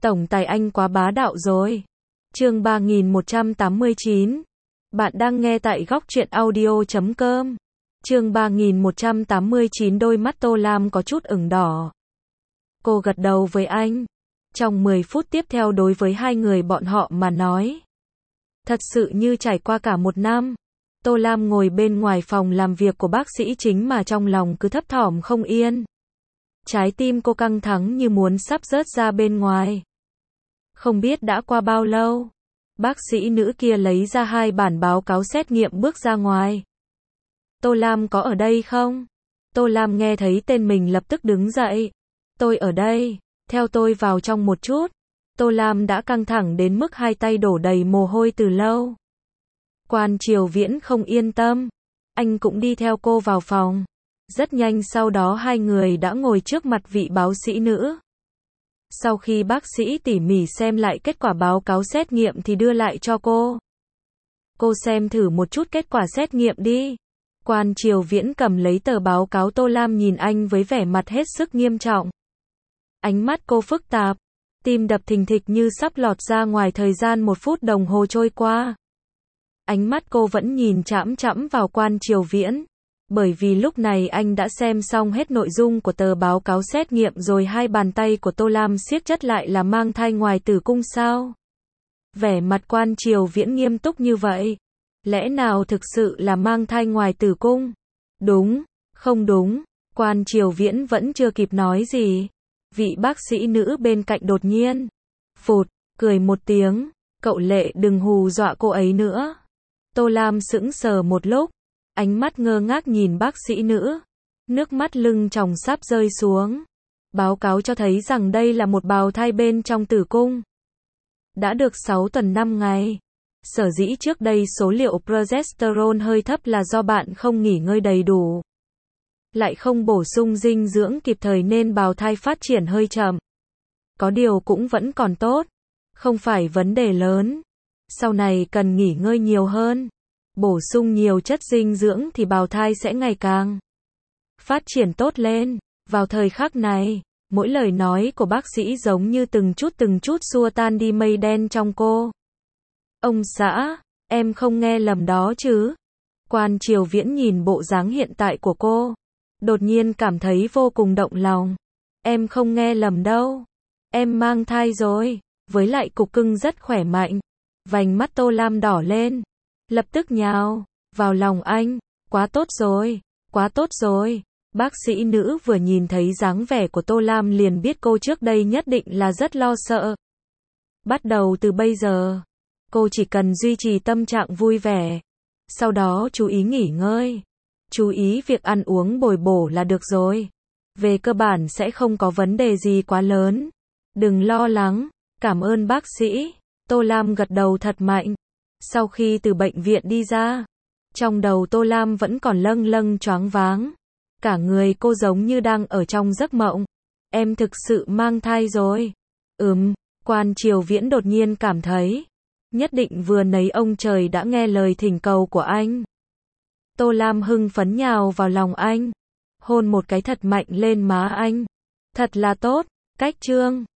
Tổng tài anh quá bá đạo rồi. Chương 3189. Bạn đang nghe tại góc truyện audio.com. Chương 3189. Đôi mắt Tô Lam có chút ửng đỏ. Cô gật đầu với anh. Trong 10 phút tiếp theo đối với hai người bọn họ mà nói, thật sự như trải qua cả một năm. Tô Lam ngồi bên ngoài phòng làm việc của bác sĩ chính mà trong lòng cứ thấp thỏm không yên. Trái tim cô căng thẳng như muốn sắp rớt ra bên ngoài. Không biết đã qua bao lâu, bác sĩ nữ kia lấy ra 2 bản báo cáo xét nghiệm bước ra ngoài. Tô Lam có ở đây không? Tô Lam nghe thấy tên mình lập tức đứng dậy. Tôi ở đây, theo tôi vào trong một chút. Tô Lam đã căng thẳng đến mức hai tay đổ đầy mồ hôi từ lâu. Quan Triều Viễn không yên tâm, anh cũng đi theo cô vào phòng. Rất nhanh sau đó hai người đã ngồi trước mặt vị báo sĩ nữ. Sau khi bác sĩ tỉ mỉ xem lại kết quả báo cáo xét nghiệm thì đưa lại cho cô. Cô xem thử một chút kết quả xét nghiệm đi. Quan Triều Viễn cầm lấy tờ báo cáo. Tô Lam nhìn anh với vẻ mặt hết sức nghiêm trọng. Ánh mắt cô phức tạp, tim đập thình thịch như sắp lọt ra ngoài. Thời gian 1 phút đồng hồ trôi qua. Ánh mắt cô vẫn nhìn chằm chằm vào Quan Triều Viễn. Bởi vì lúc này anh đã xem xong hết nội dung của tờ báo cáo xét nghiệm rồi. Hai bàn tay của Tô Lam siết chặt lại. Là mang thai ngoài tử cung sao? Vẻ mặt Quan Triều Viễn nghiêm túc như vậy. Lẽ nào thực sự là mang thai ngoài tử cung? Đúng, không đúng. Quan Triều Viễn vẫn chưa kịp nói gì. Vị bác sĩ nữ bên cạnh đột nhiên phụt, cười một tiếng. Cậu Lệ đừng hù dọa cô ấy nữa. Tô Lam sững sờ một lúc. Ánh mắt ngơ ngác nhìn bác sĩ nữ. Nước mắt lưng tròng sắp rơi xuống. Báo cáo cho thấy rằng đây là một bào thai bên trong tử cung. Đã được 6 tuần 5 ngày. Sở dĩ trước đây số liệu progesterone hơi thấp là do bạn không nghỉ ngơi đầy đủ. Lại không bổ sung dinh dưỡng kịp thời nên bào thai phát triển hơi chậm. Có điều cũng vẫn còn tốt. Không phải vấn đề lớn. Sau này cần nghỉ ngơi nhiều hơn. Bổ sung nhiều chất dinh dưỡng thì bào thai sẽ ngày càng phát triển tốt lên. Vào thời khắc này, mỗi lời nói của bác sĩ giống như từng chút xua tan đi mây đen trong cô. Ông xã, em không nghe lầm đó chứ? Quan Triều Viễn nhìn bộ dáng hiện tại của cô, đột nhiên cảm thấy vô cùng động lòng. Em không nghe lầm đâu. Em mang thai rồi, với lại cục cưng rất khỏe mạnh. Vành mắt Tô Lam đỏ lên. Lập tức nhào vào lòng anh. Quá tốt rồi, quá tốt rồi. Bác sĩ nữ vừa nhìn thấy dáng vẻ của Tô Lam liền biết cô trước đây nhất định là rất lo sợ. Bắt đầu từ bây giờ, cô chỉ cần duy trì tâm trạng vui vẻ. Sau đó chú ý nghỉ ngơi. Chú ý việc ăn uống bồi bổ là được rồi. Về cơ bản sẽ không có vấn đề gì quá lớn. Đừng lo lắng. Cảm ơn bác sĩ. Tô Lam gật đầu thật mạnh. Sau khi từ bệnh viện đi ra, trong đầu Tô Lam vẫn còn lâng lâng choáng váng. Cả người cô giống như đang ở trong giấc mộng. Em thực sự mang thai rồi. Quan Triều Viễn đột nhiên cảm thấy, nhất định vừa nãy ông trời đã nghe lời thỉnh cầu của anh. Tô Lam hưng phấn nhào vào lòng anh, hôn một cái thật mạnh lên má anh. Thật là tốt. Cách chương